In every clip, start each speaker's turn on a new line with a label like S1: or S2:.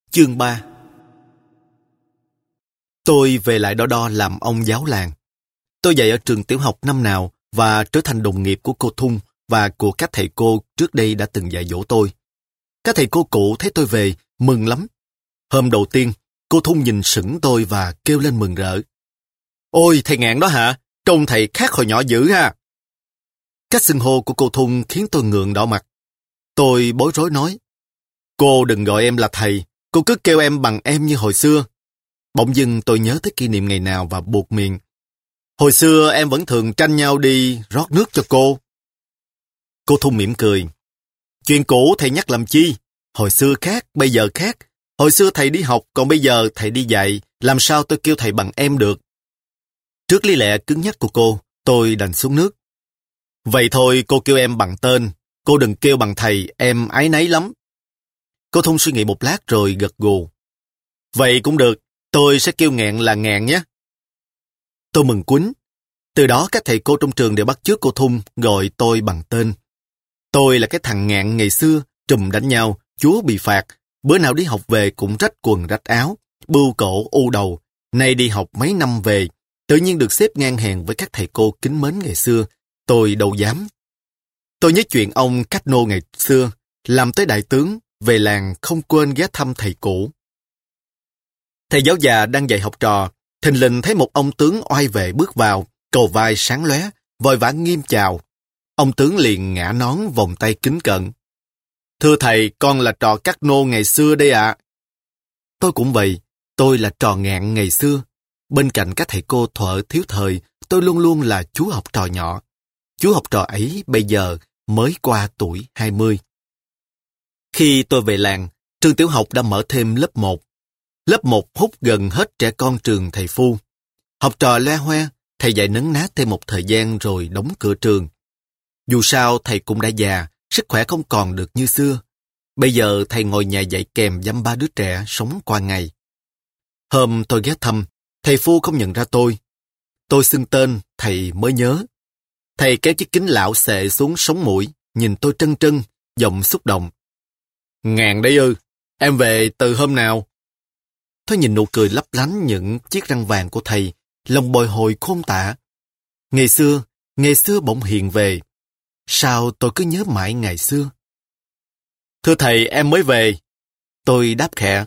S1: Chương 3. Tôi về lại Đo Đo làm ông giáo làng. Tôi dạy ở trường tiểu học năm nào và trở thành đồng nghiệp của cô Thung và của các thầy cô trước đây đã từng dạy dỗ tôi. Các thầy cô cũ thấy tôi về, mừng lắm. Hôm đầu tiên, cô Thung nhìn sững tôi và kêu lên mừng rỡ. Ôi, thầy Ngạn đó hả? Trông thầy khác hồi nhỏ dữ ha. Cách xưng hô của cô Thung khiến tôi ngượng đỏ mặt. Tôi bối rối nói, cô đừng gọi em là thầy, cô cứ kêu em bằng em như hồi xưa. Bỗng dưng tôi nhớ tới kỷ niệm ngày nào và buột miệng. Hồi xưa em vẫn thường tranh nhau đi rót nước cho cô. Cô Thung mỉm cười. Chuyện cũ thầy nhắc làm chi? Hồi xưa khác, bây giờ khác. Hồi xưa thầy đi học, còn bây giờ thầy đi dạy. Làm sao tôi kêu thầy bằng em được? Trước lý lẽ cứng nhắc của cô, tôi đành xuống nước. Vậy thôi cô kêu em bằng tên. Cô đừng kêu bằng thầy, em áy náy lắm. Cô Thung suy nghĩ một lát rồi gật gù. Vậy cũng được, tôi sẽ kêu Ngạn là Ngạn nhé. Tôi mừng quýnh. Từ đó các thầy cô trong trường đều bắt chước cô Thung gọi tôi bằng tên. Tôi là cái thằng Ngạn ngày xưa, trùm đánh nhau, chúa bị phạt. Bữa nào đi học về cũng rách quần rách áo, bưu cổ u đầu. Nay đi học mấy năm về, tự nhiên được xếp ngang hàng với các thầy cô kính mến ngày xưa. Tôi đâu dám. Tôi nhớ chuyện ông Cách Nô ngày xưa, làm tới đại tướng, về làng không quên ghé thăm thầy cũ. Thầy giáo già đang dạy học trò, thình lình thấy một ông tướng oai vệ bước vào, cầu vai sáng lóe, vội vã nghiêm chào. Ông tướng liền ngã nón vòng tay kính cận. Thưa thầy, con là trò Cát Nô ngày xưa đây ạ. Tôi cũng vậy, tôi là trò Ngạn ngày xưa. Bên cạnh các thầy cô thuở thiếu thời, tôi luôn luôn là chú học trò nhỏ. Chú học trò ấy bây giờ mới qua tuổi 20. Khi tôi về làng, trường tiểu học đã mở thêm lớp 1. Lớp 1 hút gần hết trẻ con trường thầy Phu. Học trò le hoe, thầy dạy nấn ná thêm một thời gian rồi đóng cửa trường. Dù sao thầy cũng đã già, sức khỏe không còn được như xưa. Bây giờ thầy ngồi nhà dạy kèm dăm ba đứa trẻ sống qua ngày. Hôm tôi ghé thăm, thầy Phu không nhận ra tôi. Tôi xưng tên, thầy mới nhớ. Thầy kéo chiếc kính lão xệ xuống sống mũi, nhìn tôi trân trân, giọng xúc động. Ngạn đấy ư, em về từ hôm nào? Tôi nhìn nụ cười lấp lánh những chiếc răng vàng của thầy, lòng bồi hồi khôn tả. Ngày xưa bỗng hiện về. Sao tôi cứ nhớ mãi ngày xưa? Thưa thầy, em mới về. Tôi đáp khẽ.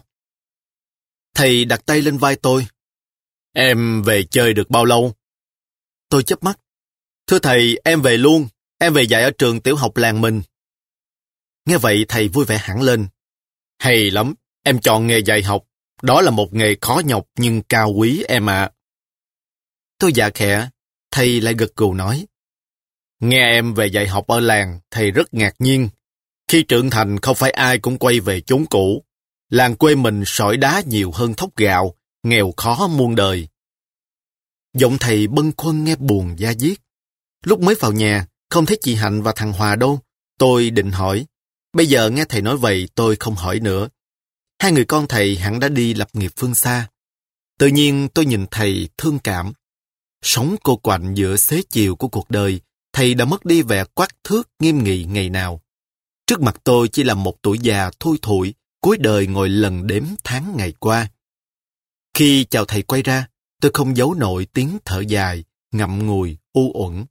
S1: Thầy đặt tay lên vai tôi. Em về chơi được bao lâu? Tôi chớp mắt. Thưa thầy, em về luôn. Em về dạy ở trường tiểu học làng mình. Nghe vậy thầy vui vẻ hẳn lên. Hay lắm, em chọn nghề dạy học. Đó là một nghề khó nhọc nhưng cao quý em ạ. Tôi dạ khẽ, thầy lại gật gù nói. Nghe em về dạy học ở làng, thầy rất ngạc nhiên. Khi trưởng thành không phải ai cũng quay về chốn cũ. Làng quê mình sỏi đá nhiều hơn thóc gạo, nghèo khó muôn đời. Giọng thầy bâng khuâng nghe buồn da diết. Lúc mới vào nhà, không thấy chị Hạnh và thằng Hòa đâu. Tôi định hỏi. Bây giờ nghe thầy nói vậy tôi không hỏi nữa. Hai người con thầy hẳn đã đi lập nghiệp phương xa. Tự nhiên tôi nhìn thầy thương cảm. Sống cô quạnh giữa xế chiều của cuộc đời, thầy đã mất đi vẻ quắc thước nghiêm nghị ngày nào. Trước mặt tôi chỉ là một tuổi già thui thủi, cuối đời ngồi lần đếm tháng ngày qua. Khi chào thầy quay ra, tôi không giấu nổi tiếng thở dài, ngậm ngùi, u uẩn.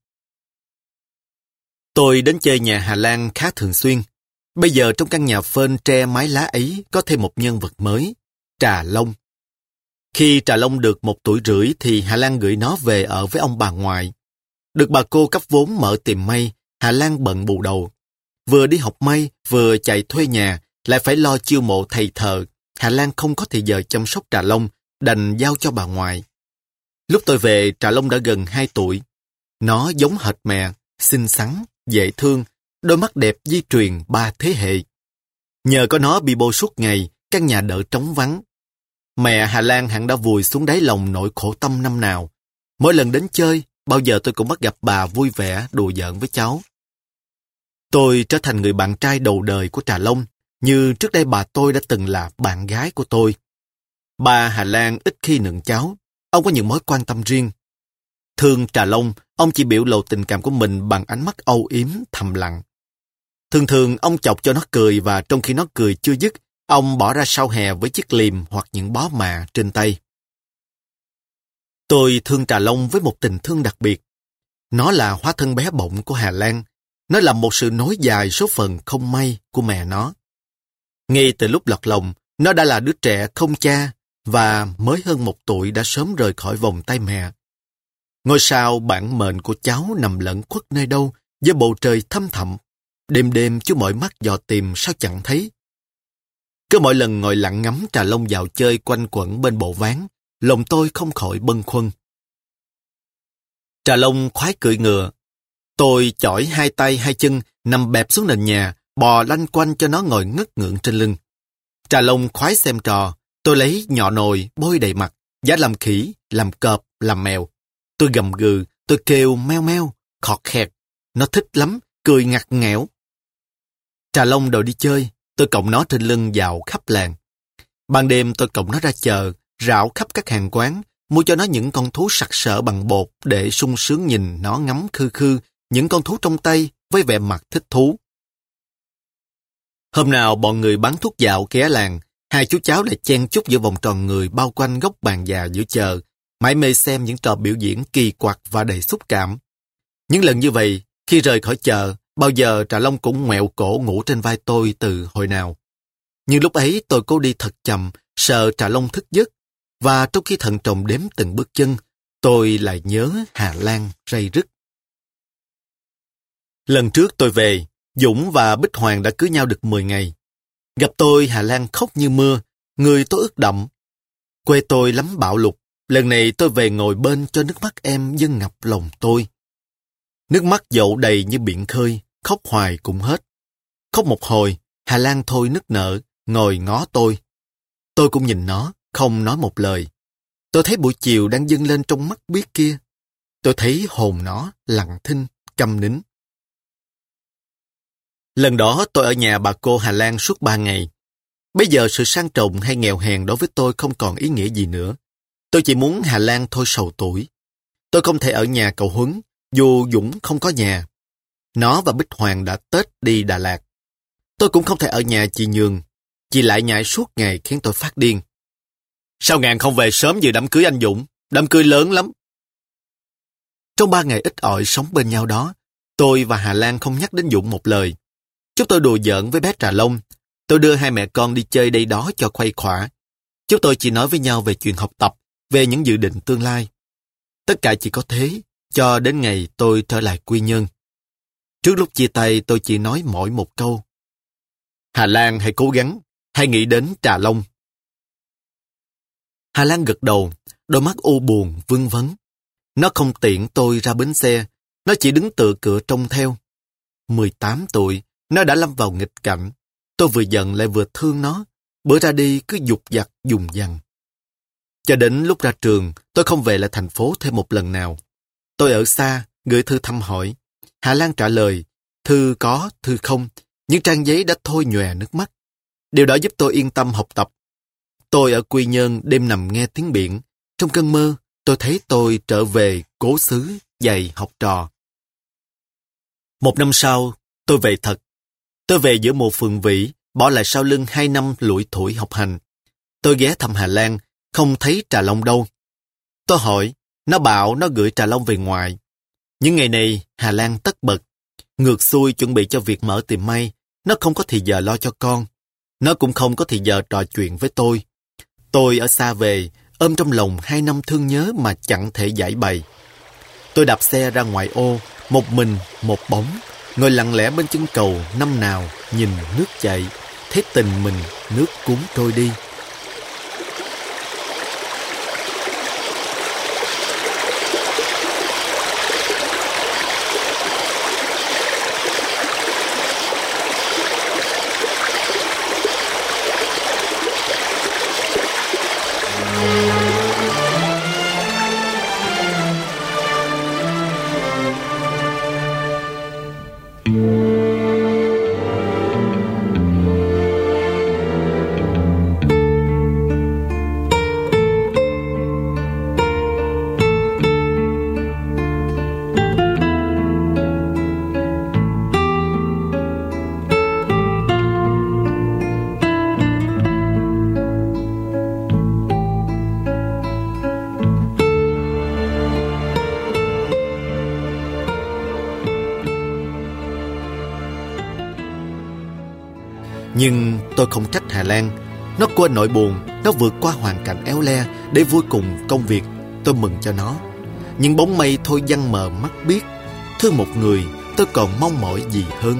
S1: Tôi đến chơi nhà Hà Lan khá thường xuyên. Bây giờ trong căn nhà phên tre mái lá ấy có thêm một nhân vật mới, Trà Long. Khi Trà Long được 1 tuổi rưỡi thì Hà Lan gửi nó về ở với ông bà ngoại. Được bà cô cấp vốn mở tiệm may, Hà Lan bận bù đầu. Vừa đi học may, vừa chạy thuê nhà, lại phải lo chiêu mộ thầy thợ. Hà Lan không có thời giờ chăm sóc Trà Long, đành giao cho bà ngoại. Lúc tôi về, Trà Long đã gần 2 tuổi. Nó giống hệt mẹ, xinh xắn, dễ thương, đôi mắt đẹp di truyền 3 thế hệ. Nhờ có nó bị bô suốt ngày, căn nhà đỡ trống vắng. Mẹ Hà Lan hẳn đã vùi xuống đáy lòng nỗi khổ tâm năm nào. Mỗi lần đến chơi, bao giờ tôi cũng bắt gặp bà vui vẻ đùa giỡn với cháu. Tôi trở thành người bạn trai đầu đời của Trà Long, như trước đây bà tôi đã từng là bạn gái của tôi. Ba Hà Lan ít khi nựng cháu, ông có những mối quan tâm riêng. Thương Trà Long, ông chỉ biểu lộ tình cảm của mình bằng ánh mắt âu yếm thầm lặng. Thường thường ông chọc cho nó cười và trong khi nó cười chưa dứt, Ông bỏ ra sau hè với chiếc liềm hoặc những bó mạ trên tay. Tôi thương Trà Long với một tình thương đặc biệt. Nó là hóa thân bé bỏng của Hà Lan. Nó là một sự nối dài số phận không may của mẹ nó. Ngay từ lúc lọt lòng, nó đã là đứa trẻ không cha và mới hơn 1 tuổi đã sớm rời khỏi vòng tay mẹ. Ngôi sao bản mệnh của cháu nằm lẫn khuất nơi đâu với bầu trời thăm thẳm. Đêm đêm chú mỏi mắt dò tìm sao chẳng thấy. Cứ mỗi lần ngồi lặng ngắm Trà Long dạo chơi quanh quẩn bên bộ ván, lòng tôi không khỏi bâng khuâng. Trà Long khoái cưỡi ngựa. Tôi chỏi 2 tay 2 chân, nằm bẹp xuống nền nhà, bò lanh quanh cho nó ngồi ngất ngưỡng trên lưng. Trà Long khoái xem trò. Tôi lấy nhọ nồi bôi đầy mặt, giả làm khỉ, làm cọp, làm mèo. Tôi gầm gừ, tôi kêu meo meo, khọt khẹt. Nó thích lắm, cười ngặt nghẽo. Trà Long đòi đi chơi, tôi cõng nó trên lưng dạo khắp làng. Ban đêm tôi cõng nó ra chợ, rảo khắp các hàng quán, mua cho nó những con thú sặc sỡ bằng bột để sung sướng nhìn nó ngắm khư khư những con thú trong tay với vẻ mặt thích thú. Hôm nào bọn người bán thuốc dạo ghé làng, 2 chú cháu lại chen chúc giữa vòng tròn người bao quanh góc bàn già giữa chợ, mải mê xem những trò biểu diễn kỳ quặc và đầy xúc cảm. Những lần như vậy, khi rời khỏi chợ, bao giờ Trà Long cũng ngoẹo cổ ngủ trên vai tôi từ hồi nào. Nhưng lúc ấy tôi cố đi thật chậm, sợ Trà Long thức giấc, và trong khi thận trọng đếm từng bước chân, tôi lại nhớ Hà Lan ray rứt. Lần trước tôi về, Dũng và Bích Hoàng đã cưới nhau được 10 ngày. Gặp tôi, Hà Lan khóc như mưa, người tôi ướt đẫm. Quê tôi lắm bão lụt, lần này tôi về ngồi bên cho nước mắt em dâng ngập lòng tôi. Nước mắt dậu đầy như biển khơi, khóc hoài cũng hết. Khóc một hồi, Hà Lan thôi nức nở, ngồi ngó tôi. Tôi cũng nhìn nó, không nói một lời. Tôi thấy buổi chiều đang dâng lên trong mắt biếc kia. Tôi thấy hồn nó lặng thinh, câm nín. Lần đó tôi ở nhà bà cô Hà Lan suốt 3 ngày. Bây giờ sự sang trọng hay nghèo hèn đối với tôi không còn ý nghĩa gì nữa. Tôi chỉ muốn Hà Lan thôi sầu tuổi. Tôi không thể ở nhà cậu Huấn, dù Dũng không có nhà. Nó và Bích Hoàng đã Tết đi Đà Lạt. Tôi cũng không thể ở nhà chị Nhường. Chị lại nhảy suốt ngày khiến tôi phát điên. Sao ngàn không về sớm dự đám cưới anh Dũng? Đám cưới lớn lắm. Trong 3 ngày ít ỏi sống bên nhau đó, tôi và Hà Lan không nhắc đến Dũng một lời. Chúng tôi đùa giỡn với bé Trà Long. Tôi đưa 2 mẹ con đi chơi đây đó cho khuây khỏa. Chúng tôi chỉ nói với nhau về chuyện học tập, về những dự định tương lai. Tất cả chỉ có thế, cho đến ngày tôi trở lại Quy Nhơn. Trước lúc chia tay tôi chỉ nói mỗi một câu. Hà Lan hãy cố gắng, hãy nghĩ đến Trà Long. Hà Lan gật đầu, đôi mắt u buồn, vương vấn. Nó không tiện tôi ra bến xe, nó chỉ đứng tựa cửa trông theo. 18 tuổi, nó đã lâm vào nghịch cảnh. Tôi vừa giận lại vừa thương nó, bữa ra đi cứ dục dặt dùng dằng. Cho đến lúc ra trường, tôi không về lại thành phố thêm một lần nào. Tôi ở xa, gửi thư thăm hỏi. Hà Lan trả lời, thư có, thư không, những trang giấy đã thôi nhòe nước mắt. Điều đó giúp tôi yên tâm học tập. Tôi ở Quy Nhơn đêm nằm nghe tiếng biển. Trong cơn mơ, tôi thấy tôi trở về cố xứ, dạy học trò. 1 năm sau, tôi về thật. Tôi về giữa mùa phường vĩ, bỏ lại sau lưng 2 năm lủi thủi học hành. Tôi ghé thăm Hà Lan, không thấy Trà Long đâu. Tôi hỏi, nó bảo nó gửi Trà Long về ngoài. Những ngày này, Hà Lan tất bật. Ngược xuôi chuẩn bị cho việc mở tiệm may, nó không có thì giờ lo cho con. Nó cũng không có thì giờ trò chuyện với tôi. Tôi ở xa về, ôm trong lòng 2 năm thương nhớ mà chẳng thể giải bày. Tôi đạp xe ra ngoài ô, một mình, một bóng, ngồi lặng lẽ bên chân cầu năm nào, nhìn nước chảy, thấy tình mình nước cuốn trôi đi. Nhưng tôi không trách Hà Lan. Nó quên nỗi buồn, nó vượt qua hoàn cảnh éo le để vui cùng công việc. Tôi mừng cho nó. Nhưng bóng mây thôi văng mờ mắt biết. Thương một người, tôi còn mong mỏi gì hơn.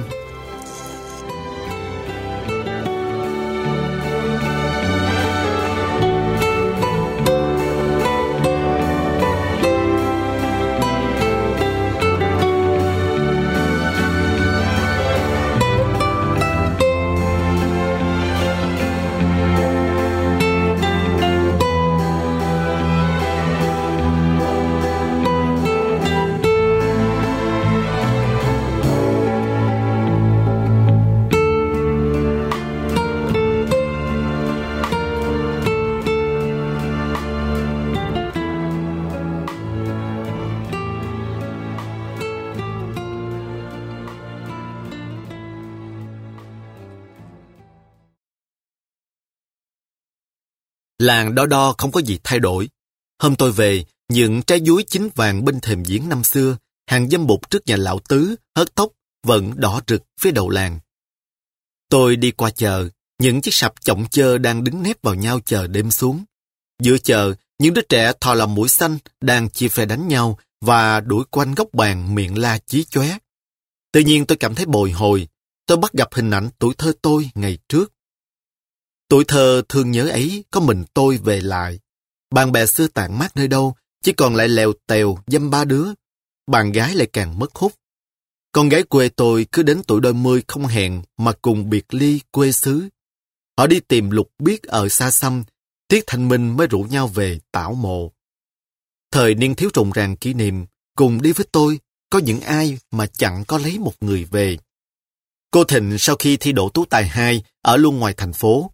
S1: Làng Đo Đo không có gì thay đổi. Hôm tôi về, những trái dúi chín vàng bên thềm giếng năm xưa, hàng dâm bụt trước nhà lão Tứ, hớt tóc, vẫn đỏ rực phía đầu làng. Tôi đi qua chợ, những chiếc sạp chọng chơ đang đứng nép vào nhau chờ đêm xuống. Giữa chợ, những đứa trẻ thò làm mũi xanh đang chia phe đánh nhau và đuổi quanh góc bàn miệng la chí chóe. Tự nhiên tôi cảm thấy bồi hồi. Tôi bắt gặp hình ảnh tuổi thơ tôi ngày trước. Tuổi thơ thương nhớ ấy có mình tôi về lại. Bạn bè xưa tản mát nơi đâu, chỉ còn lại lèo tèo dăm ba đứa. Bạn gái lại càng mất hút. Con gái quê tôi cứ đến tuổi đôi mươi không hẹn mà cùng biệt ly quê xứ. Họ đi tìm lục biếc ở xa xăm, Tiết Thanh Minh mới rủ nhau về tảo mộ. Thời niên thiếu rộn ràng kỷ niệm, cùng đi với tôi, có những ai mà chẳng có lấy một người về. Cô Thịnh sau khi thi đỗ tú tài 2 ở luôn ngoài thành phố.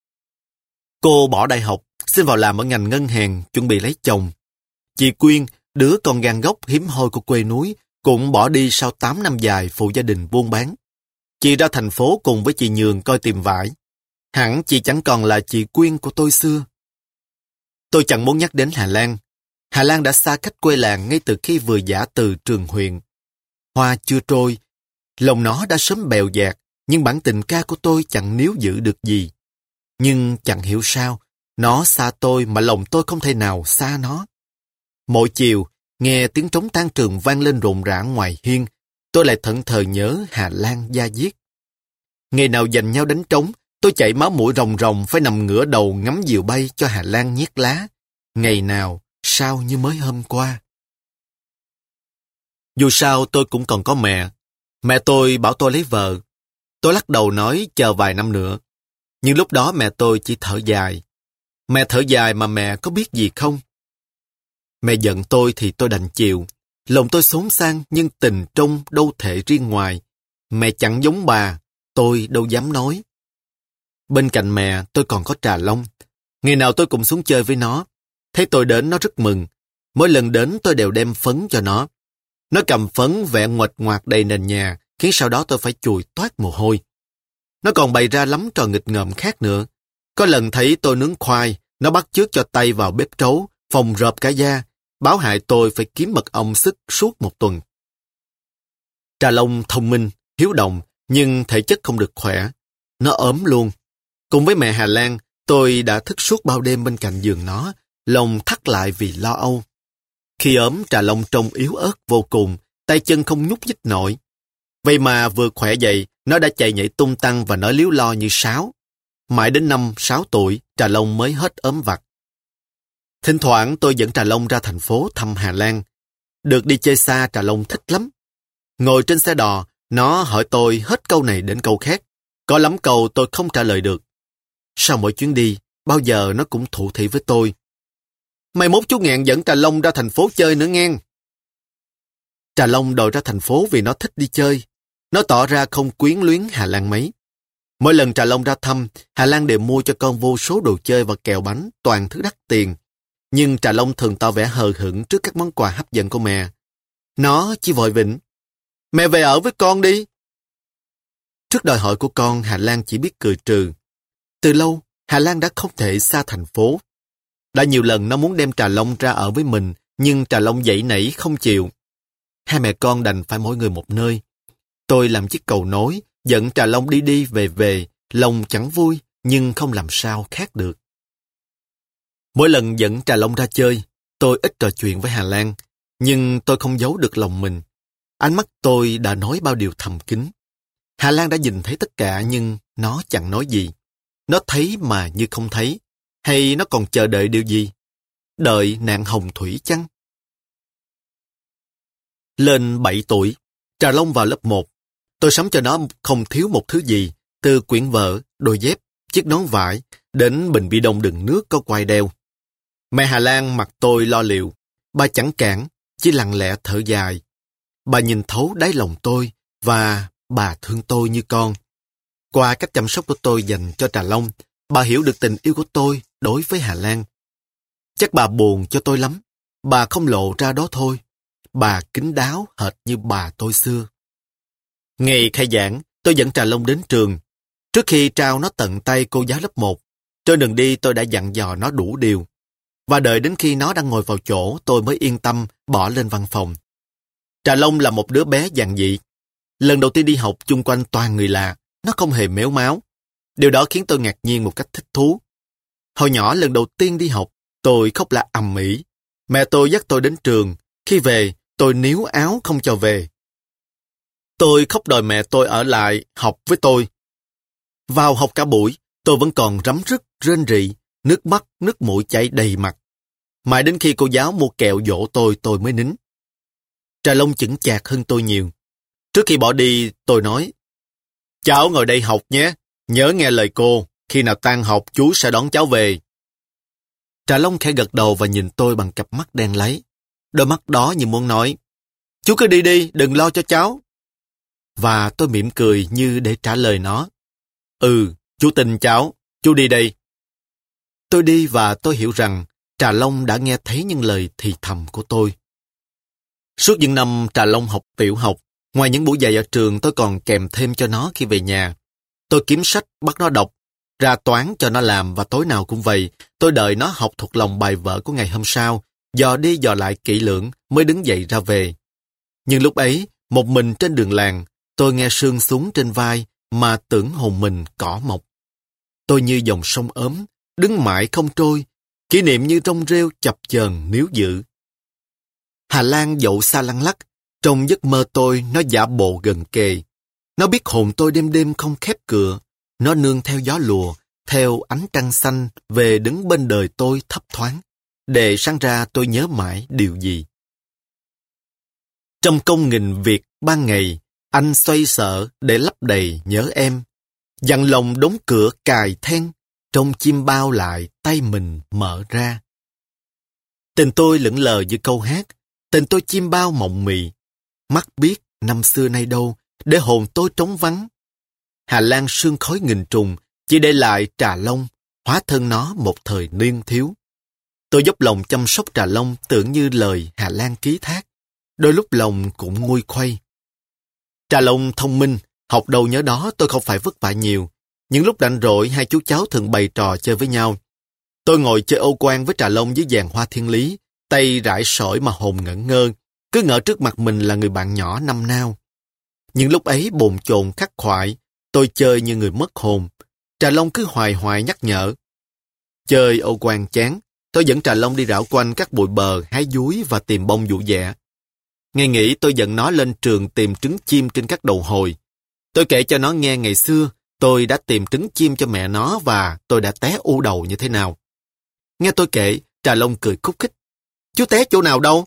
S1: Cô bỏ đại học, xin vào làm ở ngành ngân hàng, chuẩn bị lấy chồng. Chị Quyên, đứa con gan gốc hiếm hoi của quê núi, cũng bỏ đi sau 8 năm dài phụ gia đình buôn bán. Chị ra thành phố cùng với chị Nhường coi tìm vải. Hẳn chị chẳng còn là chị Quyên của tôi xưa. Tôi chẳng muốn nhắc đến Hà Lan. Hà Lan đã xa cách quê làng ngay từ khi vừa giã từ trường huyện. Hoa chưa trôi, lòng nó đã sớm bèo dạt, nhưng bản tình ca của tôi chẳng níu giữ được gì. Nhưng chẳng hiểu sao, nó xa tôi mà lòng tôi không thể nào xa nó. Mỗi chiều, nghe tiếng trống tan trường vang lên rộn rã ngoài hiên, tôi lại thẫn thờ nhớ Hà Lan da diết. Ngày nào giành nhau đánh trống, tôi chảy máu mũi ròng ròng phải nằm ngửa đầu ngắm diều bay cho Hà Lan nhét lá. Ngày nào, sao như mới hôm qua. Dù sao tôi cũng còn có mẹ. Mẹ tôi bảo tôi lấy vợ. Tôi lắc đầu nói chờ vài năm nữa. Nhưng lúc đó mẹ tôi chỉ thở dài. Mẹ thở dài mà mẹ có biết gì không? Mẹ giận tôi thì tôi đành chịu. Lòng tôi xốn sang nhưng tình trong đâu thể riêng ngoài. Mẹ chẳng giống bà, tôi đâu dám nói. Bên cạnh mẹ tôi còn có Trà Long. Ngày nào tôi cũng xuống chơi với nó. Thấy tôi đến nó rất mừng. Mỗi lần đến tôi đều đem phấn cho nó. Nó cầm phấn vẽ nguệch ngoạc đầy nền nhà, khiến sau đó tôi phải chùi toát mồ hôi. Nó còn bày ra lắm trò nghịch ngợm khác nữa. Có lần thấy tôi nướng khoai, nó bắt chước cho tay vào bếp trấu, phồng rợp cả da, báo hại tôi phải kiếm mật ong sức suốt một tuần. Trà Long thông minh, hiếu động, nhưng thể chất không được khỏe. Nó ốm luôn. Cùng với mẹ Hà Lan, tôi đã thức suốt bao đêm bên cạnh giường nó, lòng thắt lại vì lo âu. Khi ốm, Trà Long trông yếu ớt vô cùng, tay chân không nhúc nhích nổi. Vậy mà vừa khỏe dậy, nó đã chạy nhảy tung tăng và nói líu lo như sáo. Mãi đến 5-6 tuổi, Trà Long mới hết ốm vặt. Thỉnh thoảng tôi dẫn Trà Long ra thành phố thăm Hà Lan. Được đi chơi xa, Trà Long thích lắm. Ngồi trên xe đò, nó hỏi tôi hết câu này đến câu khác. Có lắm câu tôi không trả lời được. Sau mỗi chuyến đi, bao giờ nó cũng thủ thỉ với tôi. Mai mốt chú Ngạn dẫn Trà Long ra thành phố chơi nữa nghe. Trà Long đòi ra thành phố vì nó thích đi chơi. Nó tỏ ra không quyến luyến Hà Lan mấy. Mỗi lần Trà Long ra thăm, Hà Lan đều mua cho con vô số đồ chơi và kẹo bánh, toàn thứ đắt tiền. Nhưng Trà Long thường tỏ vẻ hờ hững trước các món quà hấp dẫn của mẹ. Nó chỉ vội vĩnh. Mẹ về ở với con đi. Trước đòi hỏi của con, Hà Lan chỉ biết cười trừ. Từ lâu, Hà Lan đã không thể xa thành phố. Đã nhiều lần nó muốn đem Trà Long ra ở với mình, nhưng Trà Long dãy nảy không chịu. Hai mẹ con đành phải mỗi người một nơi. Tôi làm chiếc cầu nối, dẫn Trà Long đi đi về về, lòng chẳng vui, nhưng không làm sao khác được. Mỗi lần dẫn Trà Long ra chơi, tôi ít trò chuyện với Hà Lan, nhưng tôi không giấu được lòng mình. Ánh mắt tôi đã nói bao điều thầm kín. Hà Lan đã nhìn thấy tất cả nhưng nó chẳng nói gì. Nó thấy mà như không thấy. Hay nó còn chờ đợi điều gì? Đợi nạn hồng thủy chăng? Lên 7 tuổi, Trà Long vào lớp 1. Tôi sắm cho nó không thiếu một thứ gì, từ quyển vở, đôi dép, chiếc nón vải, đến bình bi đông đựng nước có quai đeo. Mẹ Hà Lan mặc tôi lo liệu. Bà chẳng cản, chỉ lặng lẽ thở dài. Bà nhìn thấu đáy lòng tôi và bà thương tôi như con. Qua cách chăm sóc của tôi dành cho Trà Long, bà hiểu được tình yêu của tôi đối với Hà Lan. Chắc bà buồn cho tôi lắm. Bà không lộ ra đó thôi. Bà kín đáo hệt như bà tôi xưa. Ngày khai giảng, tôi dẫn Trà Long đến trường. Trước khi trao nó tận tay cô giáo lớp 1, trên đường đi tôi đã dặn dò nó đủ điều. Và đợi đến khi nó đang ngồi vào chỗ, tôi mới yên tâm bỏ lên văn phòng. Trà Long là một đứa bé giản dị. Lần đầu tiên đi học chung quanh toàn người lạ, nó không hề méo máo. Điều đó khiến tôi ngạc nhiên một cách thích thú. Hồi nhỏ lần đầu tiên đi học, tôi khóc la ầm ĩ. Mẹ tôi dắt tôi đến trường. Khi về, tôi níu áo không cho về. Tôi khóc đòi mẹ tôi ở lại học với tôi. Vào học cả buổi, tôi vẫn còn rắm rứt, rên rỉ, nước mắt, nước mũi chảy đầy mặt. Mãi đến khi cô giáo mua kẹo dỗ tôi mới nín. Trà Long chững chạc hơn tôi nhiều. Trước khi bỏ đi, tôi nói, cháu ngồi đây học nhé, nhớ nghe lời cô, khi nào tan học chú sẽ đón cháu về. Trà Long khẽ gật đầu và nhìn tôi bằng cặp mắt đen láy. Đôi mắt đó như muốn nói, chú cứ đi đi, đừng lo cho cháu. Và tôi mỉm cười như để trả lời nó. Ừ, chú tin cháu, chú đi đây. Tôi đi và tôi hiểu rằng Trà Long đã nghe thấy những lời thì thầm của tôi. Suốt những năm Trà Long học tiểu học, ngoài những buổi dạy ở trường tôi còn kèm thêm cho nó khi về nhà. Tôi kiếm sách bắt nó đọc, ra toán cho nó làm và tối nào cũng vậy. Tôi đợi nó học thuộc lòng bài vở của ngày hôm sau, dò đi dò lại kỹ lưỡng mới đứng dậy ra về. Nhưng lúc ấy, một mình trên đường làng, tôi nghe sương xuống trên vai mà tưởng hồn mình cỏ mọc. Tôi như dòng sông ốm, đứng mãi không trôi, kỷ niệm như rong rêu chập chờn níu giữ. Hà Lan dậu xa lăn lắc, trong giấc mơ tôi nó giả bộ gần kề. Nó biết hồn tôi đêm đêm không khép cửa, nó nương theo gió lùa, theo ánh trăng xanh về đứng bên đời tôi thấp thoáng, để sáng ra tôi nhớ mãi điều gì. Trong công nghìn việc ban ngày, anh xoay sở để lấp đầy nhớ em. Dặn lòng đóng cửa cài then, trong chim bao lại tay mình mở ra. Tình tôi lững lờ như câu hát, tình tôi chim bao mộng mị. Mắt biết năm xưa nay đâu, để hồn tôi trống vắng. Hà Lan sương khói nghìn trùng, chỉ để lại Trà Long, hóa thân nó một thời niên thiếu. Tôi dốc lòng chăm sóc Trà Long tưởng như lời Hà Lan ký thác. Đôi lúc lòng cũng nguôi khoay. Trà Long thông minh, học đâu nhớ đó tôi không phải vất vả nhiều. Những lúc rảnh rỗi hai chú cháu thường bày trò chơi với nhau. Tôi ngồi chơi ô quan với Trà Long dưới giàn hoa thiên lý, tay rải sỏi mà hồn ngẩn ngơ, cứ ngỡ trước mặt mình là người bạn nhỏ năm nao. Những lúc ấy bồn chồn khắc khoải, tôi chơi như người mất hồn. Trà Long cứ hoài hoài nhắc nhở. Chơi ô quan chán, tôi dẫn Trà Long đi rảo quanh các bụi bờ, hái dúi và tìm bông vụ dẻ. Ngày nghỉ tôi dẫn nó lên trường tìm trứng chim trên các đầu hồi. Tôi kể cho nó nghe ngày xưa, tôi đã tìm trứng chim cho mẹ nó và tôi đã té u đầu như thế nào. Nghe tôi kể, Trà Long cười khúc khích. Chú té chỗ nào đâu?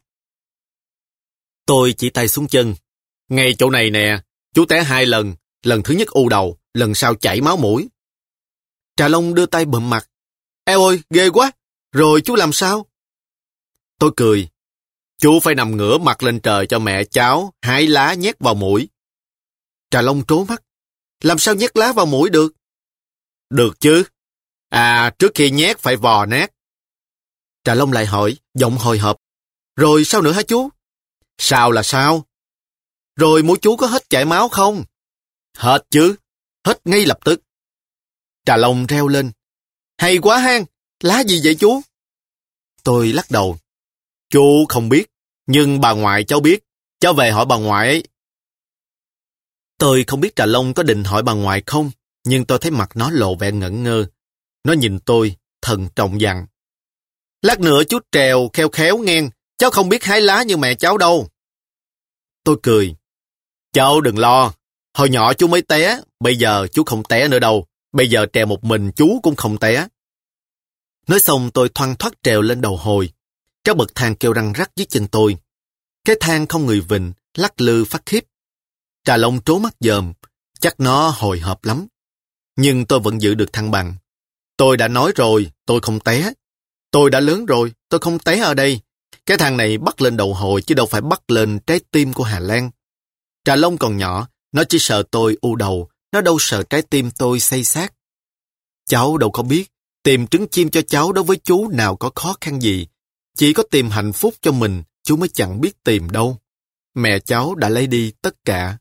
S1: Tôi chỉ tay xuống chân. Ngay chỗ này nè, chú té 2 lần. Lần thứ nhất u đầu, lần sau chảy máu mũi. Trà Long đưa tay bụm mặt. Eo ơi, ghê quá. Rồi chú làm sao? Tôi cười. Chú phải nằm ngửa mặt lên trời cho mẹ cháu hái lá nhét vào mũi. Trà Long trố mắt. Làm sao nhét lá vào mũi được? Được chứ. À, trước khi nhét phải vò nát. Trà Long lại hỏi, giọng hồi hộp. Rồi sao nữa hả chú? Sao là sao? Rồi mũi chú có hết chảy máu không? Hết chứ. Hết ngay lập tức. Trà Long reo lên. Hay quá hang. Lá gì vậy chú? Tôi lắc đầu. Chú không biết. Nhưng bà ngoại cháu biết. Cháu về hỏi bà ngoại ấy. Tôi không biết Trà Long có định hỏi bà ngoại không. nhưng tôi thấy mặt nó lộ vẻ ngẩn ngơ. Nó nhìn tôi, thận trọng dặn. Lát nữa chú trèo khéo khéo nghe, cháu không biết hái lá như mẹ cháu đâu. Tôi cười. Cháu đừng lo, hồi nhỏ chú mới té, bây giờ chú không té nữa đâu. Bây giờ trèo một mình chú cũng không té. Nói xong tôi thoăn thoắt trèo lên đầu hồi. Các bậc thang kêu răng rắc dưới chân tôi. Cái thang không người vịn, lắc lư phát khiếp. Trà Long trố mắt dòm, chắc nó hồi hộp lắm. Nhưng tôi vẫn giữ được thăng bằng. Tôi đã nói rồi, tôi không té. Tôi đã lớn rồi, tôi không té ở đây. Cái thang này bắt lên đầu hồi chứ đâu phải bắt lên trái tim của Hà Lan. Trà Long còn nhỏ, nó chỉ sợ tôi u đầu, nó đâu sợ trái tim tôi xây xác. Cháu đâu có biết, tìm trứng chim cho cháu đối với chú nào có khó khăn gì. Chỉ có tìm hạnh phúc cho mình, chú mới chẳng biết tìm đâu. Mẹ cháu đã lấy đi tất cả.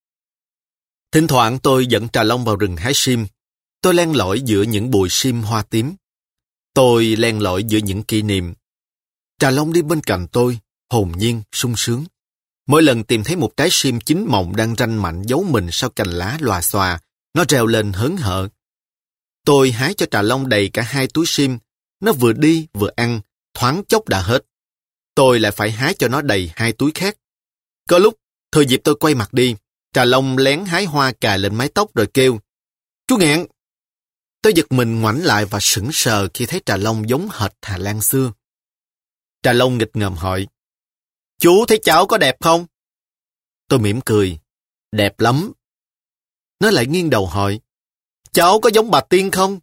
S1: Thỉnh thoảng tôi dẫn Trà Long vào rừng hái sim. Tôi len lỏi giữa những bụi sim hoa tím. Tôi len lỏi giữa những kỷ niệm. Trà Long đi bên cạnh tôi, hồn nhiên, sung sướng. Mỗi lần tìm thấy một trái sim chín mọng đang ranh mạnh giấu mình sau cành lá lòa xòa, nó reo lên hớn hở. Tôi hái cho Trà Long đầy cả 2 túi sim. Nó vừa đi vừa ăn, thoáng chốc đã hết. Tôi lại phải hái cho nó đầy 2 túi khác. Có lúc, thừa dịp tôi quay mặt đi, Trà Long lén hái hoa cài lên mái tóc rồi kêu, chú Ngạn! Tôi giật mình ngoảnh lại và sững sờ khi thấy Trà Long giống hệt Hà Lan xưa. Trà Long nghịch ngợm hỏi, chú thấy cháu có đẹp không? Tôi mỉm cười, đẹp lắm. Nó lại nghiêng đầu hỏi, cháu có giống bà Tiên không?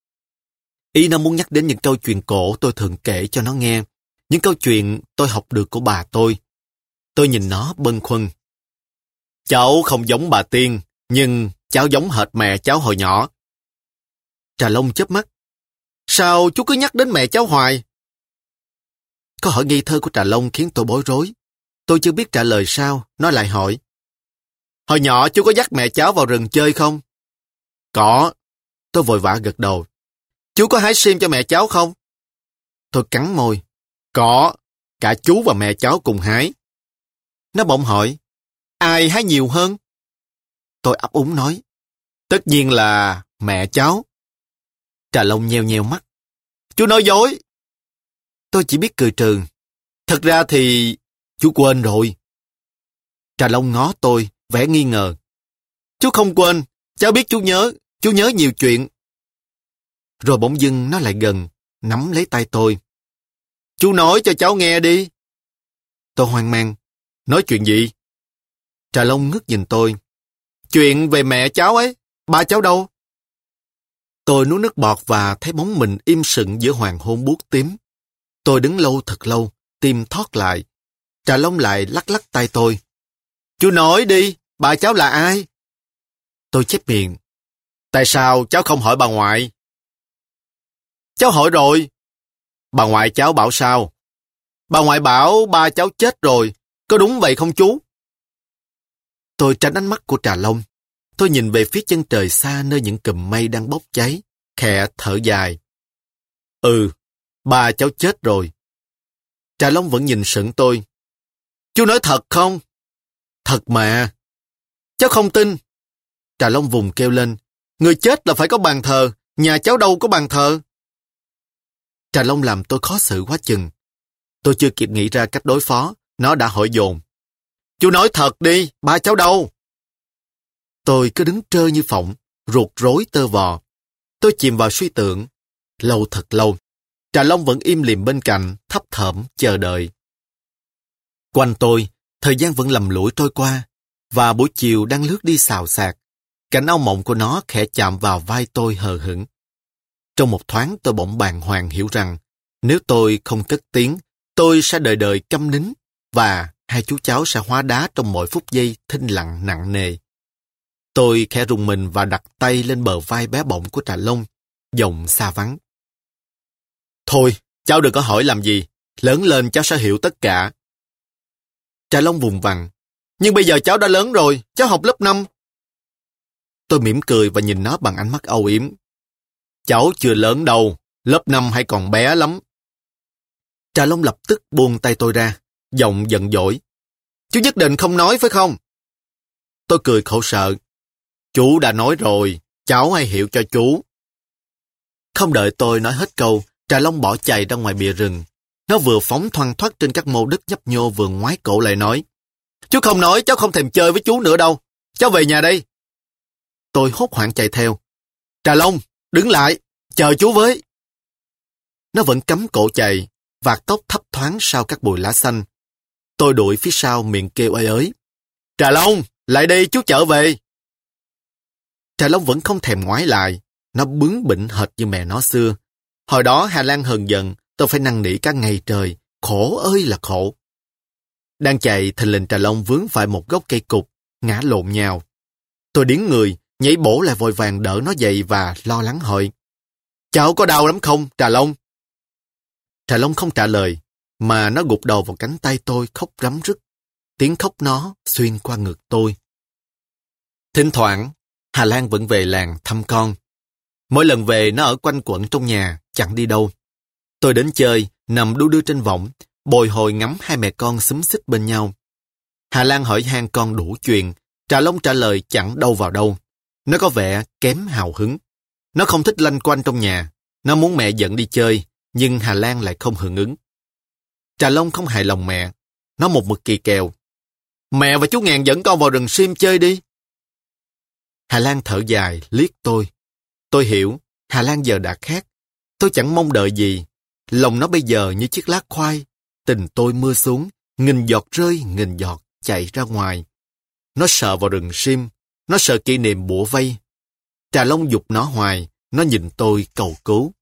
S1: Ý nó muốn nhắc đến những câu chuyện cổ tôi thường kể cho nó nghe, những câu chuyện tôi học được của bà tôi. Tôi nhìn nó bâng khuâng. Cháu không giống bà Tiên, nhưng cháu giống hệt mẹ cháu hồi nhỏ. Trà Long chớp mắt. Sao chú cứ nhắc đến mẹ cháu hoài? Câu hỏi ngây thơ của Trà Long khiến tôi bối rối. Tôi chưa biết trả lời sao, nó lại hỏi. Hồi nhỏ chú có dắt mẹ cháu vào rừng chơi không? Có. Tôi vội vã gật đầu. Chú có hái sim cho mẹ cháu không? Tôi cắn môi. Có. Cả chú và mẹ cháu cùng hái. Nó bỗng hỏi. Ai hái nhiều hơn? Tôi ấp úng nói. Tất nhiên là mẹ cháu. Trà Long nheo nheo mắt. Chú nói dối. Tôi chỉ biết cười trừ. Thật ra thì chú quên rồi. Trà Long ngó tôi, vẻ nghi ngờ. Chú không quên, cháu biết chú nhớ nhiều chuyện. Rồi bỗng dưng nó lại gần, nắm lấy tay tôi. Chú nói cho cháu nghe đi. Tôi hoang mang. Nói chuyện gì? Trà Long ngước nhìn tôi. Chuyện về mẹ cháu ấy, ba cháu đâu? Tôi nuốt nước bọt và thấy bóng mình im sững giữa hoàng hôn buốt tím. Tôi đứng lâu thật lâu, tim thót lại. Trà Long lại lắc lắc tay tôi. Chú nói đi, bà cháu là ai? Tôi chép miệng. Tại sao cháu không hỏi bà ngoại? Cháu hỏi rồi. Bà ngoại cháu bảo sao? Bà ngoại bảo ba cháu chết rồi. Có đúng vậy không chú? Tôi tránh ánh mắt của Trà Long. Tôi nhìn về phía chân trời xa nơi những cụm mây đang bốc cháy, khẽ thở dài. Ba cháu chết rồi. Trà Long vẫn nhìn sững tôi. Chú nói thật không? Thật mà. Cháu không tin. Trà Long vùng kêu lên. Người chết là phải có bàn thờ, nhà cháu đâu có bàn thờ. Trà Long làm tôi khó xử quá chừng. Tôi chưa kịp nghĩ ra cách đối phó, nó đã hỏi dồn. Chú nói thật đi, ba cháu đâu? Tôi cứ đứng trơ như phỏng, ruột rối tơ vò. Tôi chìm vào suy tưởng. Lâu thật lâu, Trà Long vẫn im lìm bên cạnh, thấp thỏm chờ đợi. Quanh tôi, thời gian vẫn lầm lũi trôi qua, và buổi chiều đang lướt đi xào xạc. Cảnh áo mộng của nó khẽ chạm vào vai tôi hờ hững. Trong một thoáng tôi bỗng bàng hoàng hiểu rằng, nếu tôi không cất tiếng, tôi sẽ đời đời câm nín, và hai chú cháu sẽ hóa đá trong mỗi phút giây thinh lặng nặng nề. Tôi khẽ rùng mình và đặt tay lên bờ vai bé bỏng của Trà Long, giọng xa vắng. Thôi, cháu đừng có hỏi làm gì, lớn lên cháu sẽ hiểu tất cả. Trà Long vùng vằng. Nhưng bây giờ cháu đã lớn rồi, cháu học lớp 5. Tôi mỉm cười và nhìn nó bằng ánh mắt âu yếm. Cháu chưa lớn đâu, lớp 5 hay còn bé lắm. Trà Long lập tức buông tay tôi ra, giọng giận dỗi. Chú nhất định không nói phải không? Tôi cười khổ sở. Chú đã nói rồi, cháu cháu hãy hiểu cho chú. Không đợi tôi nói hết câu, Trà Long bỏ chạy ra ngoài bìa rừng. Nó vừa phóng thoăn thoắt trên các mô đất nhấp nhô vừa ngoái cổ lại nói, chú không nói, cháu không thèm chơi với chú nữa đâu. Cháu về nhà đây. Tôi hốt hoảng chạy theo. Trà Long, đứng lại, chờ chú với. Nó vẫn cắm cổ chạy, vạt tóc thấp thoáng sau các bụi lá xanh. Tôi đuổi phía sau miệng kêu ơi ới. Trà Long, lại đây chú trở về. Trà Long vẫn không thèm ngoái lại. Nó bướng bỉnh hệt như mẹ nó xưa. Hồi đó Hà Lan hờn giận, tôi phải năn nỉ cả ngày trời. Khổ ơi là khổ. Đang chạy, thình lình Trà Long vướng phải một gốc cây cụt, ngã lộn nhào. Tôi điếng người, nhảy bổ lại vội vàng đỡ nó dậy và lo lắng hỏi. Cháu có đau lắm không, Trà Long? Trà Long không trả lời, mà nó gục đầu vào cánh tay tôi khóc rắm rứt. Tiếng khóc nó xuyên qua ngực tôi. Thỉnh thoảng, Hà Lan vẫn về làng thăm con. Mỗi lần về nó ở quanh quẩn trong nhà, chẳng đi đâu. Tôi đến chơi, nằm đu đưa trên võng, bồi hồi ngắm hai mẹ con xúm xít bên nhau. Hà Lan hỏi han con đủ chuyện, Trà Long trả lời chẳng đâu vào đâu. Nó có vẻ kém hào hứng. Nó không thích lanh quanh trong nhà. Nó muốn mẹ dẫn đi chơi, nhưng Hà Lan lại không hưởng ứng. Trà Long không hài lòng mẹ. Nó một mực kỳ kèo. Mẹ và chú Ngàn dẫn con vào rừng sim chơi đi. Hà Lan thở dài, liếc tôi. Tôi hiểu, Hà Lan giờ đã khác. Tôi chẳng mong đợi gì. Lòng nó bây giờ như chiếc lát khoai. Tình tôi mưa xuống, nghìn giọt rơi, nghìn giọt chạy ra ngoài. Nó sợ vào rừng sim. Nó sợ kỷ niệm bủa vây. Trà Long giục nó hoài. Nó nhìn tôi cầu cứu.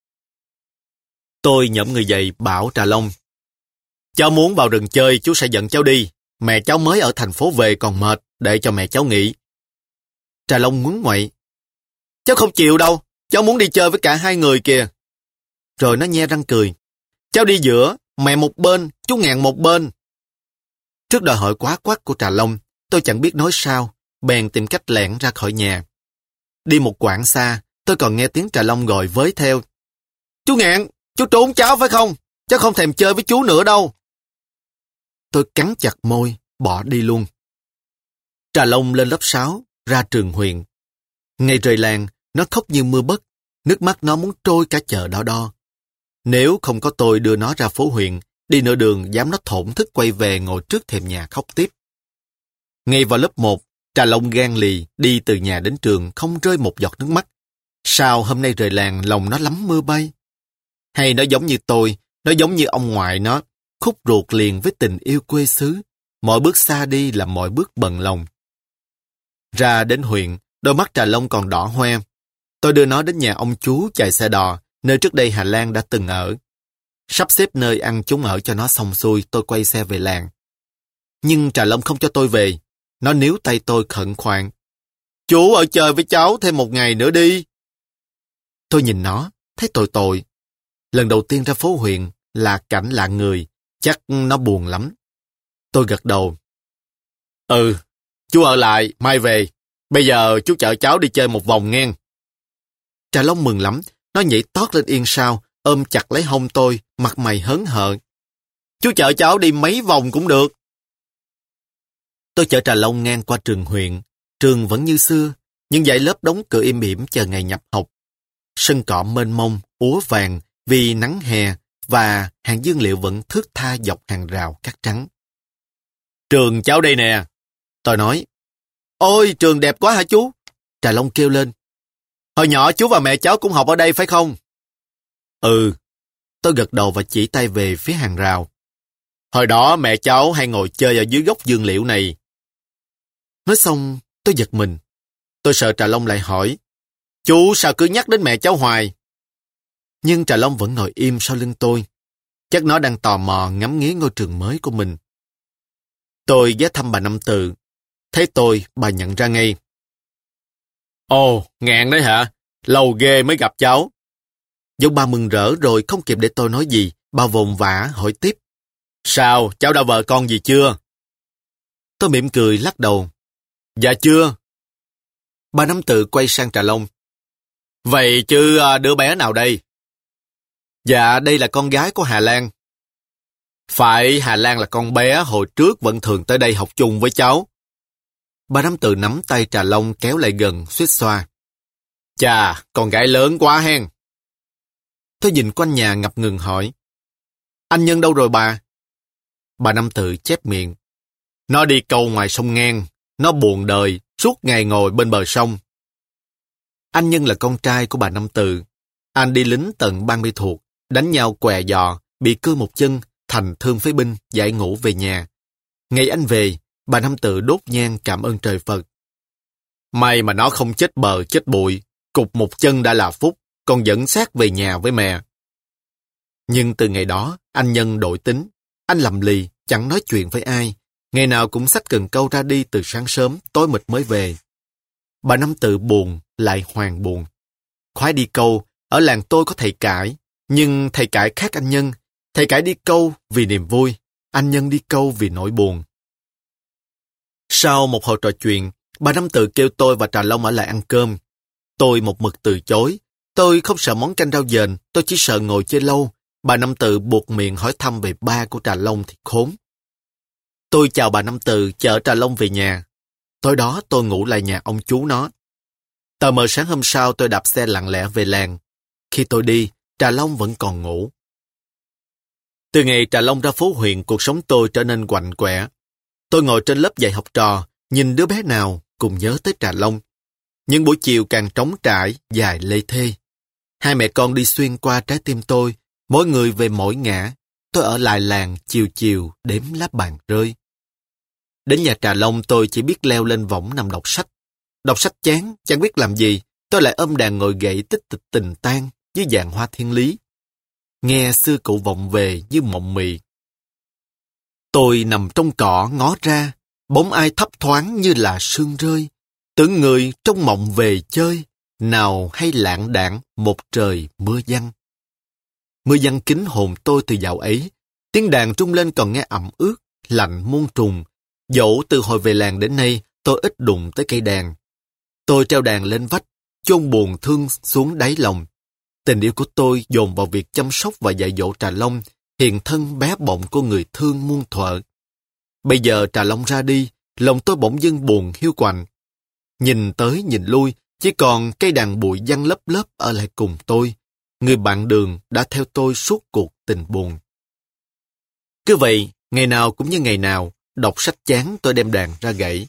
S1: Tôi nhõm người dậy bảo Trà Long. Cháu muốn vào rừng chơi, chú sẽ dẫn cháu đi. Mẹ cháu mới ở thành phố về còn mệt, để cho mẹ cháu nghỉ. Trà Long ngúng ngoậy. Cháu không chịu đâu, cháu muốn đi chơi với cả hai người kìa. Rồi nó nhe răng cười. Cháu đi giữa, mẹ một bên, chú Ngàn một bên. Trước đòi hỏi quá quắt của Trà Long, tôi chẳng biết nói sao, bèn tìm cách lẻn ra khỏi nhà. Đi một quãng xa, tôi còn nghe tiếng Trà Long gọi với theo. Chú Ngạn, chú trốn cháu phải không? Cháu không thèm chơi với chú nữa đâu. Tôi cắn chặt môi, bỏ đi luôn. Trà Long lên lớp 6, ra trường huyện. Ngày rời làng, nó khóc như mưa bất, nước mắt nó muốn trôi cả chợ Đo Đo. Nếu không có tôi đưa nó ra phố huyện, đi nửa đường dám nó thổn thức quay về ngồi trước thềm nhà khóc tiếp. Ngay vào lớp 1, Trà Long gan lì, đi từ nhà đến trường không rơi một giọt nước mắt. Sao hôm nay rời làng lòng nó lắm mưa bay? Hay nó giống như tôi, nó giống như ông ngoại nó, khúc ruột liền với tình yêu quê xứ. Mỗi bước xa đi là mỗi bước bận lòng. Ra đến huyện, đôi mắt Trà Long còn đỏ hoe. Tôi đưa nó đến nhà ông chú chạy xe đò, nơi trước đây Hà Lan đã từng ở. Sắp xếp nơi ăn chúng ở cho nó xong xuôi, tôi quay xe về làng. Nhưng Trà Long không cho tôi về. Nó níu tay tôi khẩn khoản. Chú ở chơi với cháu thêm một ngày nữa đi. Tôi nhìn nó, thấy tội tội. Lần đầu tiên ra phố huyện là cảnh lạ người, chắc nó buồn lắm. Tôi gật đầu. Ừ, chú ở lại, mai về. Bây giờ chú chở cháu đi chơi một vòng nghe. Trà Long mừng lắm, nó nhảy tót lên yên sau, ôm chặt lấy hông tôi, mặt mày hớn hở. Chú chở cháu đi mấy vòng cũng được. Tôi chở Trà Long ngang qua trường huyện. Trường vẫn như xưa, nhưng dãy lớp đóng cửa im ỉm chờ ngày nhập học. Sân cỏ mênh mông, úa vàng vì nắng hè và hàng dương liệu vẫn thướt tha dọc hàng rào cát trắng. Trường cháu đây nè. Tôi nói. Ôi, trường đẹp quá hả chú? Trà Long kêu lên. Hồi nhỏ chú và mẹ cháu cũng học ở đây phải không? Ừ. Tôi gật đầu và chỉ tay về phía hàng rào. Hồi đó mẹ cháu hay ngồi chơi ở dưới gốc dương liễu này. Nói xong, tôi giật mình. Tôi sợ Trà Long lại hỏi. Chú sao cứ nhắc đến mẹ cháu hoài? Nhưng Trà Long vẫn ngồi im sau lưng tôi. Chắc nó đang tò mò ngắm nghía ngôi trường mới của mình. Tôi ghé thăm bà Năm Từ. Thấy tôi, bà nhận ra ngay. Ồ, Ngạn đấy hả? Lâu ghê mới gặp cháu. Dẫu bà mừng rỡ rồi không kịp để tôi nói gì, bà vồn vã hỏi tiếp. Sao, cháu đã vợ con gì chưa? Tôi mỉm cười lắc đầu. Dạ chưa. Bà Năm Từ quay sang Trà Long. Vậy chứ đứa bé nào đây? Dạ, đây là con gái của Hà Lan. Phải, Hà Lan là con bé hồi trước vẫn thường tới đây học chung với cháu. Bà Năm Từ nắm tay Trà Long kéo lại gần, suýt xoa. Chà, con gái lớn quá hen. Tôi nhìn quanh nhà ngập ngừng hỏi. Anh Nhân đâu rồi bà? Bà Năm Tự chép miệng. Nó đi câu ngoài sông ngang, nó buồn đời, suốt ngày ngồi bên bờ sông. Anh Nhân là con trai của bà Năm Tự. Anh đi lính tận Ban Mê Thuột, đánh nhau què giò, bị cưa một chân, thành thương phế binh, giải ngũ về nhà. Ngày anh về, bà Năm Tự đốt nhang cảm ơn trời Phật. May mà nó không chết bờ chết bụi, cụt một chân đã là phúc, còn dẫn xác về nhà với mẹ. Nhưng từ ngày đó, anh Nhân đổi tính. Anh lầm lì, chẳng nói chuyện với ai. Ngày nào cũng xách cần câu ra đi từ sáng sớm, tối mịt mới về. Bà Năm Tự buồn, lại hoàng buồn. Khoái đi câu, ở làng tôi có thầy cải, nhưng thầy cải khác anh Nhân. Thầy cải đi câu vì niềm vui, anh Nhân đi câu vì nỗi buồn. Sau một hồi trò chuyện, bà Năm Tự kêu tôi và Trà Long ở lại ăn cơm. Tôi một mực từ chối. Tôi không sợ món canh rau dền, tôi chỉ sợ ngồi chơi lâu. Bà Năm Tự buộc miệng hỏi thăm về ba của Trà Long thì khốn. Tôi chào bà Năm Tự, chở Trà Long về nhà. Tối đó tôi ngủ lại nhà ông chú nó. Tờ mờ sáng hôm sau tôi đạp xe lặng lẽ về làng. Khi tôi đi, Trà Long vẫn còn ngủ. Từ ngày Trà Long ra phố huyện, cuộc sống tôi trở nên quạnh quẻ. Tôi ngồi trên lớp dạy học trò, nhìn đứa bé nào cùng nhớ tới Trà Long. Những buổi chiều càng trống trải, dài lê thê. Hai mẹ con đi xuyên qua trái tim tôi, mỗi người về mỗi ngã. Tôi ở lại làng chiều chiều đếm lá bàn rơi. Đến nhà Trà Long tôi chỉ biết leo lên võng nằm đọc sách. Đọc sách chán, chẳng biết làm gì, tôi lại ôm đàn ngồi gậy tích tịch tình tan với dàn hoa thiên lý. Nghe xưa cụ vọng về như mộng mị. Tôi nằm trong cỏ ngó ra, bóng ai thấp thoáng như là sương rơi. Tưởng người trong mộng về chơi, nào hay lạng đạng một trời mưa giăng. Mưa giăng kín hồn tôi từ dạo ấy, tiếng đàn trung lên còn nghe ẩm ướt, lạnh muôn trùng. Dẫu từ hồi về làng đến nay, tôi ít đụng tới cây đàn. Tôi treo đàn lên vách, chôn buồn thương xuống đáy lòng. Tình yêu của tôi dồn vào việc chăm sóc và dạy dỗ Trà Long, hiện thân bé bỏng của người thương muôn thuở. Bây giờ Trà Long ra đi, lòng tôi bỗng dưng buồn hiu quạnh. Nhìn tới nhìn lui, chỉ còn cây đàn bụi giăng lấp lớp ở lại cùng tôi. Người bạn đường đã theo tôi suốt cuộc tình buồn. Cứ vậy, ngày nào cũng như ngày nào, đọc sách chán tôi đem đàn ra gãy.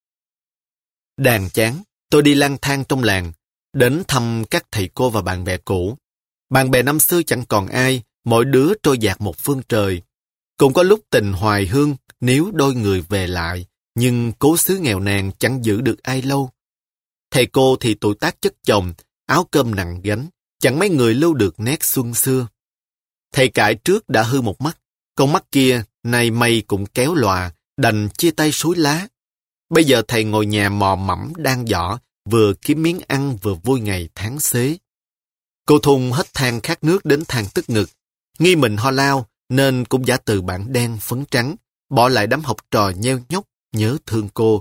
S1: Đàn chán, tôi đi lang thang trong làng, đến thăm các thầy cô và bạn bè cũ. Bạn bè năm xưa chẳng còn ai, mỗi đứa trôi dạt một phương trời. Cũng có lúc tình hoài hương, nếu đôi người về lại, nhưng cố xứ nghèo nàn chẳng giữ được ai lâu. Thầy cô thì tuổi tác chất chồng, áo cơm nặng gánh, chẳng mấy người lưu được nét xuân xưa. Thầy cải trước đã hư một mắt, con mắt kia nay mây cũng kéo lòa, đành chia tay suối lá. Bây giờ thầy ngồi nhà mò mẫm đang giỏ, vừa kiếm miếng ăn vừa vui ngày tháng xế. Cô Thun hết than khát nước đến than tức ngực, nghi mình ho lao nên cũng giả từ bản đen phấn trắng, bỏ lại đám học trò nheo nhóc nhớ thương cô.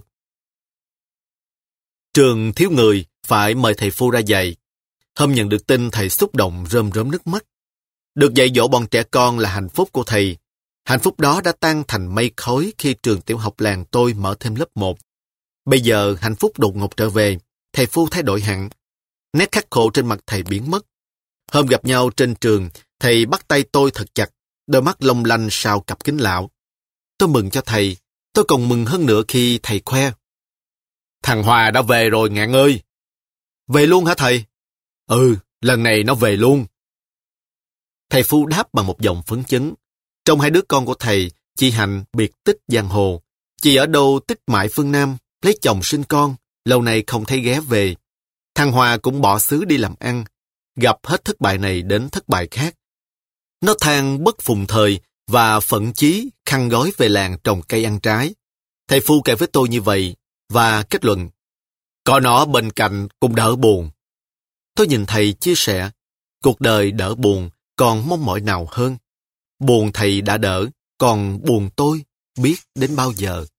S1: Trường thiếu người, phải mời thầy Phu ra dạy. Hôm nhận được tin thầy xúc động rơm rớm nước mắt. Được dạy dỗ bọn trẻ con là hạnh phúc của thầy. Hạnh phúc đó đã tan thành mây khói khi trường tiểu học làng tôi mở thêm lớp 1. Bây giờ hạnh phúc đột ngột trở về, thầy Phu thay đổi hẳn. Nét khắc khổ trên mặt thầy biến mất. Hôm gặp nhau trên trường, thầy bắt tay tôi thật chặt, đôi mắt long lanh sau cặp kính lão. Tôi mừng cho thầy, tôi còn mừng hơn nữa khi thầy khoe. Thằng Hòa đã về rồi Ngạn ơi. Về luôn hả thầy? Ừ, lần này nó về luôn. Thầy Phu đáp bằng một giọng phấn chấn. Trong hai đứa con của thầy, chị Hạnh biệt tích giang hồ. Chị ở đâu tích mãi phương Nam, lấy chồng sinh con, lâu nay không thấy ghé về. Thằng Hòa cũng bỏ xứ đi làm ăn, gặp hết thất bại này đến thất bại khác. Nó than bất phùng thời và phẫn chí khăn gói về làng trồng cây ăn trái. Thầy Phu kể với tôi như vậy và kết luận, có nó bên cạnh cũng đỡ buồn. Tôi nhìn thầy chia sẻ, cuộc đời đỡ buồn, còn mong mỏi nào hơn. Buồn thầy đã đỡ, còn buồn tôi biết đến bao giờ.